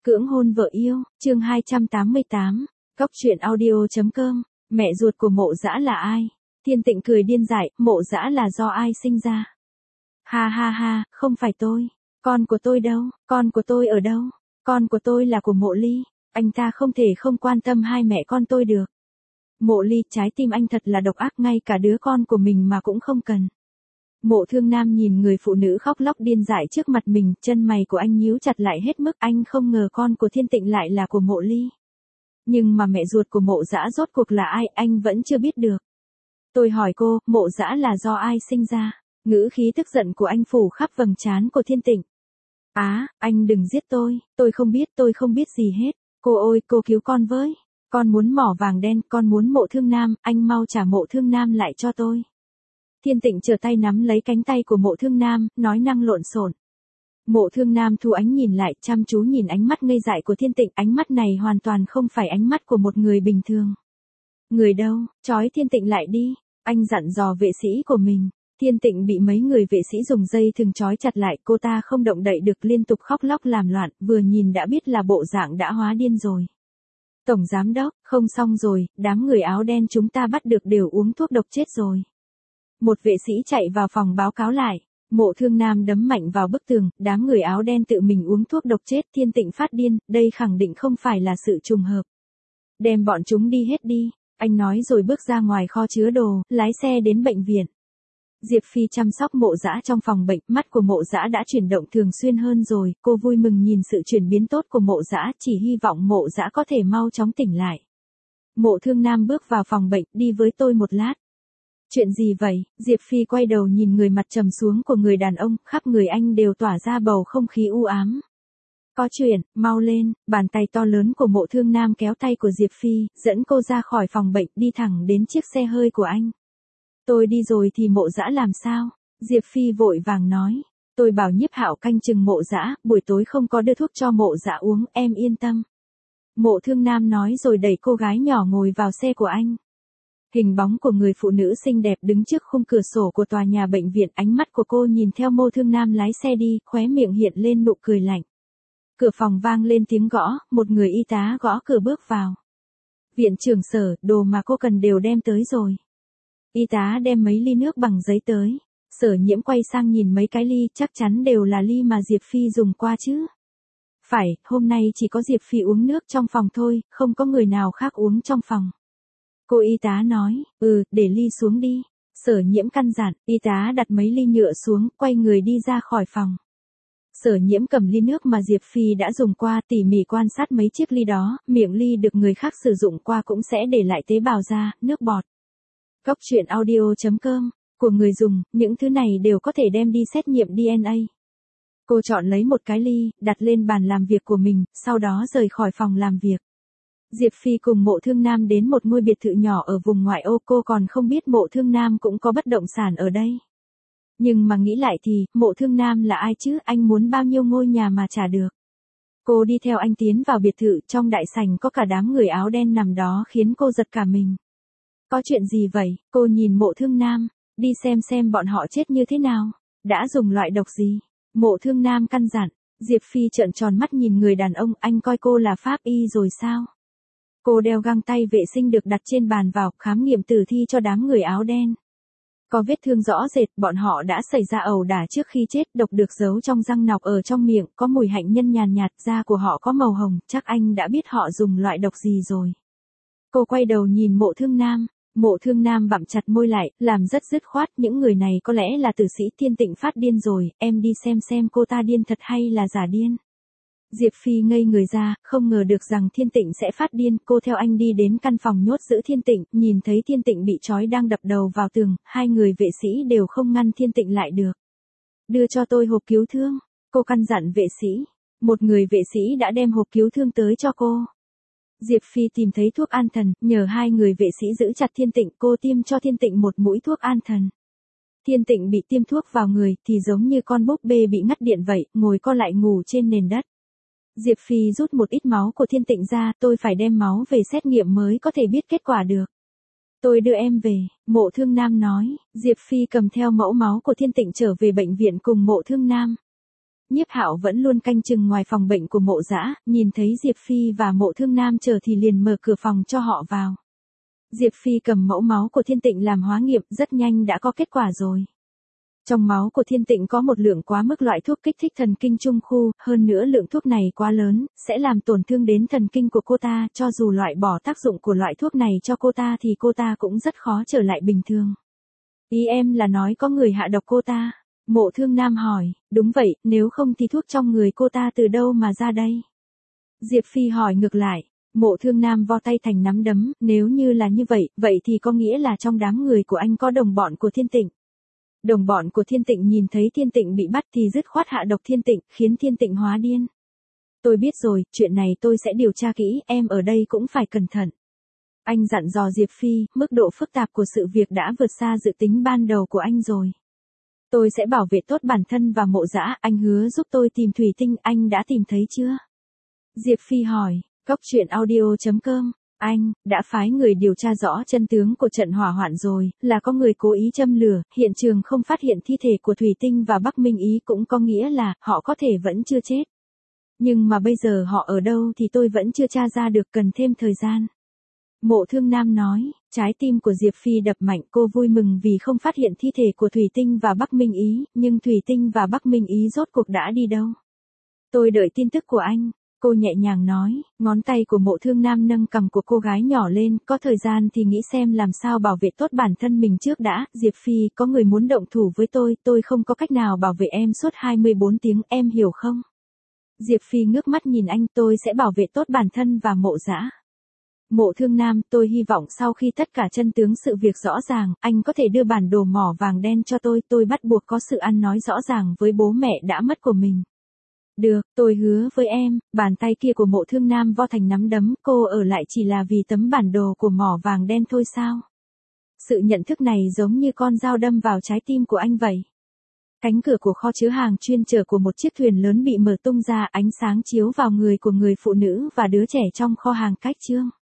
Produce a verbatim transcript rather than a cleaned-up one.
Cưỡng hôn vợ yêu, chương hai trăm tám mươi tám, Cóc truyện audio.com, mẹ ruột của Mộ Dã là ai? Thiên Tịnh cười điên dại, Mộ Dã là do ai sinh ra? Ha ha ha, không phải tôi. Con của tôi đâu, con của tôi ở đâu? Con của tôi là của Mộ Ly, anh ta không thể không quan tâm hai mẹ con tôi được. Mộ Ly, trái tim anh thật là độc ác, ngay cả đứa con của mình mà cũng không cần. Mộ Thương Nam nhìn người phụ nữ khóc lóc điên dại trước mặt mình, chân mày của anh nhíu chặt lại hết mức, anh không ngờ con của Thiên Tịnh lại là của Mộ Ly. Nhưng mà mẹ ruột của Mộ Dã rốt cuộc là ai, anh vẫn chưa biết được. Tôi hỏi cô, Mộ Dã là do ai sinh ra? Ngữ khí tức giận của anh phủ khắp vầng trán của Thiên Tịnh. Á, à, anh đừng giết tôi, tôi không biết, tôi không biết gì hết. Cô ơi, cô cứu con với. Con muốn mỏ vàng đen, con muốn Mộ Thương Nam, anh mau trả Mộ Thương Nam lại cho tôi. Thiên Tịnh trở tay nắm lấy cánh tay của Mộ Thương Nam, nói năng lộn xộn. Mộ Thương Nam thu ánh nhìn lại, chăm chú nhìn ánh mắt ngây dại của Thiên Tịnh, ánh mắt này hoàn toàn không phải ánh mắt của một người bình thường. Người đâu, trói Thiên Tịnh lại đi, anh dặn dò vệ sĩ của mình. Thiên Tịnh bị mấy người vệ sĩ dùng dây thừng trói chặt lại, cô ta không động đậy được, liên tục khóc lóc làm loạn, vừa nhìn đã biết là bộ dạng đã hóa điên rồi. Tổng giám đốc, không xong rồi, đám người áo đen chúng ta bắt được đều uống thuốc độc chết rồi. Một vệ sĩ chạy vào phòng báo cáo lại. Mộ Thương Nam đấm mạnh vào bức tường, đám người áo đen tự mình uống thuốc độc chết, Thiên Tịnh phát điên, đây khẳng định không phải là sự trùng hợp. Đem bọn chúng đi hết đi, anh nói rồi bước ra ngoài kho chứa đồ, lái xe đến bệnh viện. Diệp Phi chăm sóc Mộ Dã trong phòng bệnh, mắt của Mộ Dã đã chuyển động thường xuyên hơn rồi, cô vui mừng nhìn sự chuyển biến tốt của Mộ Dã, chỉ hy vọng Mộ Dã có thể mau chóng tỉnh lại. Mộ Thương Nam bước vào phòng bệnh, đi với tôi một lát. Chuyện gì vậy? Diệp Phi quay đầu nhìn người mặt trầm xuống của người đàn ông, khắp người anh đều tỏa ra bầu không khí u ám. Có chuyện, mau lên, bàn tay to lớn của Mộ Thương Nam kéo tay của Diệp Phi, dẫn cô ra khỏi phòng bệnh, đi thẳng đến chiếc xe hơi của anh. Tôi đi rồi thì Mộ Dã làm sao? Diệp Phi vội vàng nói. Tôi bảo Nhiếp Hạo canh chừng Mộ Dã, buổi tối không có đưa thuốc cho Mộ Dã uống, em yên tâm. Mộ Thương Nam nói rồi đẩy cô gái nhỏ ngồi vào xe của anh. Hình bóng của người phụ nữ xinh đẹp đứng trước khung cửa sổ của tòa nhà bệnh viện, ánh mắt của cô nhìn theo Mộ Thương Nam lái xe đi, khóe miệng hiện lên nụ cười lạnh. Cửa phòng vang lên tiếng gõ, một người y tá gõ cửa bước vào. Viện trưởng Sở, đồ mà cô cần đều đem tới rồi. Y tá đem mấy ly nước bằng giấy tới. Sở Nhiễm quay sang nhìn mấy cái ly, chắc chắn đều là ly mà Diệp Phi dùng qua chứ. Phải, hôm nay chỉ có Diệp Phi uống nước trong phòng thôi, không có người nào khác uống trong phòng. Cô y tá nói, ừ, để ly xuống đi. Sở Nhiễm căn dặn, y tá đặt mấy ly nhựa xuống, quay người đi ra khỏi phòng. Sở Nhiễm cầm ly nước mà Diệp Phi đã dùng qua, tỉ mỉ quan sát mấy chiếc ly đó, miệng ly được người khác sử dụng qua cũng sẽ để lại tế bào da, nước bọt. Cóc truyện audio.com, của người dùng, những thứ này đều có thể đem đi xét nghiệm đê en a. Cô chọn lấy một cái ly, đặt lên bàn làm việc của mình, sau đó rời khỏi phòng làm việc. Diệp Phi cùng Mộ Thương Nam đến một ngôi biệt thự nhỏ ở vùng ngoại ô, cô còn không biết Mộ Thương Nam cũng có bất động sản ở đây. Nhưng mà nghĩ lại thì, Mộ Thương Nam là ai chứ, anh muốn bao nhiêu ngôi nhà mà trả được. Cô đi theo anh tiến vào biệt thự, trong đại sảnh có cả đám người áo đen nằm đó khiến cô giật cả mình. Có chuyện gì vậy? Cô nhìn Mộ Thương Nam, đi xem xem bọn họ chết như thế nào, đã dùng loại độc gì. Mộ Thương Nam căn dặn. Diệp Phi trợn tròn mắt nhìn người đàn ông, anh coi cô là pháp y rồi sao? Cô đeo găng tay vệ sinh được đặt trên bàn vào, khám nghiệm tử thi cho đám người áo đen. Có vết thương rõ rệt, bọn họ đã xảy ra ẩu đả trước khi chết, độc được giấu trong răng nọc ở trong miệng, có mùi hạnh nhân nhàn nhạt, da của họ có màu hồng, chắc anh đã biết họ dùng loại độc gì rồi. Cô quay đầu nhìn Mộ Thương Nam, Mộ Thương Nam bặm chặt môi lại, làm rất dứt khoát, những người này có lẽ là tử sĩ. Thiên Tịnh phát điên rồi, em đi xem xem cô ta điên thật hay là giả điên. Diệp Phi ngây người ra, không ngờ được rằng Thiên Tịnh sẽ phát điên, cô theo anh đi đến căn phòng nhốt giữ Thiên Tịnh, nhìn thấy Thiên Tịnh bị trói đang đập đầu vào tường, hai người vệ sĩ đều không ngăn Thiên Tịnh lại được. Đưa cho tôi hộp cứu thương, cô căn dặn vệ sĩ. Một người vệ sĩ đã đem hộp cứu thương tới cho cô. Diệp Phi tìm thấy thuốc an thần, nhờ hai người vệ sĩ giữ chặt Thiên Tịnh, cô tiêm cho Thiên Tịnh một mũi thuốc an thần. Thiên Tịnh bị tiêm thuốc vào người, thì giống như con búp bê bị ngắt điện vậy, ngồi co lại ngủ trên nền đất. Diệp Phi rút một ít máu của Thiên Tịnh ra, tôi phải đem máu về xét nghiệm mới có thể biết kết quả được. Tôi đưa em về, Mộ Thương Nam nói. Diệp Phi cầm theo mẫu máu của Thiên Tịnh trở về bệnh viện cùng Mộ Thương Nam. Nhiếp Hạo vẫn luôn canh chừng ngoài phòng bệnh của Mộ Dã, nhìn thấy Diệp Phi và Mộ Thương Nam chờ thì liền mở cửa phòng cho họ vào. Diệp Phi cầm mẫu máu của Thiên Tịnh làm hóa nghiệm, rất nhanh đã có kết quả rồi. Trong máu của Thiên Tịnh có một lượng quá mức loại thuốc kích thích thần kinh trung khu, hơn nữa lượng thuốc này quá lớn, sẽ làm tổn thương đến thần kinh của cô ta, cho dù loại bỏ tác dụng của loại thuốc này cho cô ta thì cô ta cũng rất khó trở lại bình thường. Ý em là nói có người hạ độc cô ta? Mộ Thương Nam hỏi, đúng vậy, nếu không thì thuốc trong người cô ta từ đâu mà ra đây? Diệp Phi hỏi ngược lại. Mộ Thương Nam vo tay thành nắm đấm, nếu như là như vậy, vậy thì có nghĩa là trong đám người của anh có đồng bọn của Thiên Tịnh. Đồng bọn của Thiên Tịnh nhìn thấy Thiên Tịnh bị bắt thì dứt khoát hạ độc Thiên Tịnh, khiến Thiên Tịnh hóa điên. Tôi biết rồi, chuyện này tôi sẽ điều tra kỹ, em ở đây cũng phải cẩn thận. Anh dặn dò Diệp Phi, mức độ phức tạp của sự việc đã vượt xa dự tính ban đầu của anh rồi. Tôi sẽ bảo vệ tốt bản thân và Mộ Dã, anh hứa giúp tôi tìm thủy tinh, anh đã tìm thấy chưa? Diệp Phi hỏi. Cóc truyện audio chấm com, anh, đã phái người điều tra rõ chân tướng của trận hỏa hoạn rồi, là có người cố ý châm lửa, hiện trường không phát hiện thi thể của Thủy Tinh và Bắc Minh Ý cũng có nghĩa là, họ có thể vẫn chưa chết. Nhưng mà bây giờ họ ở đâu thì tôi vẫn chưa tra ra được, cần thêm thời gian. Mộ Thương Nam nói, trái tim của Diệp Phi đập mạnh, cô vui mừng vì không phát hiện thi thể của Thủy Tinh và Bắc Minh Ý, nhưng Thủy Tinh và Bắc Minh Ý rốt cuộc đã đi đâu? Tôi đợi tin tức của anh. Cô nhẹ nhàng nói, ngón tay của Mộ Thương Nam nâng cằm của cô gái nhỏ lên, có thời gian thì nghĩ xem làm sao bảo vệ tốt bản thân mình trước đã. Diệp Phi, có người muốn động thủ với tôi, tôi không có cách nào bảo vệ em suốt hai mươi bốn tiếng, em hiểu không? Diệp Phi ngước mắt nhìn anh, tôi sẽ bảo vệ tốt bản thân và Mộ Dã. Mộ Thương Nam, tôi hy vọng sau khi tất cả chân tướng sự việc rõ ràng, anh có thể đưa bản đồ mỏ vàng đen cho tôi, tôi bắt buộc có sự ăn nói rõ ràng với bố mẹ đã mất của mình. Được, tôi hứa với em. Bàn tay kia của Mộ Thương Nam vo thành nắm đấm, cô ở lại chỉ là vì tấm bản đồ của mỏ vàng đen thôi sao? Sự nhận thức này giống như con dao đâm vào trái tim của anh vậy. Cánh cửa của kho chứa hàng chuyên chở của một chiếc thuyền lớn bị mở tung ra, ánh sáng chiếu vào người của người phụ nữ và đứa trẻ trong kho hàng cách trương.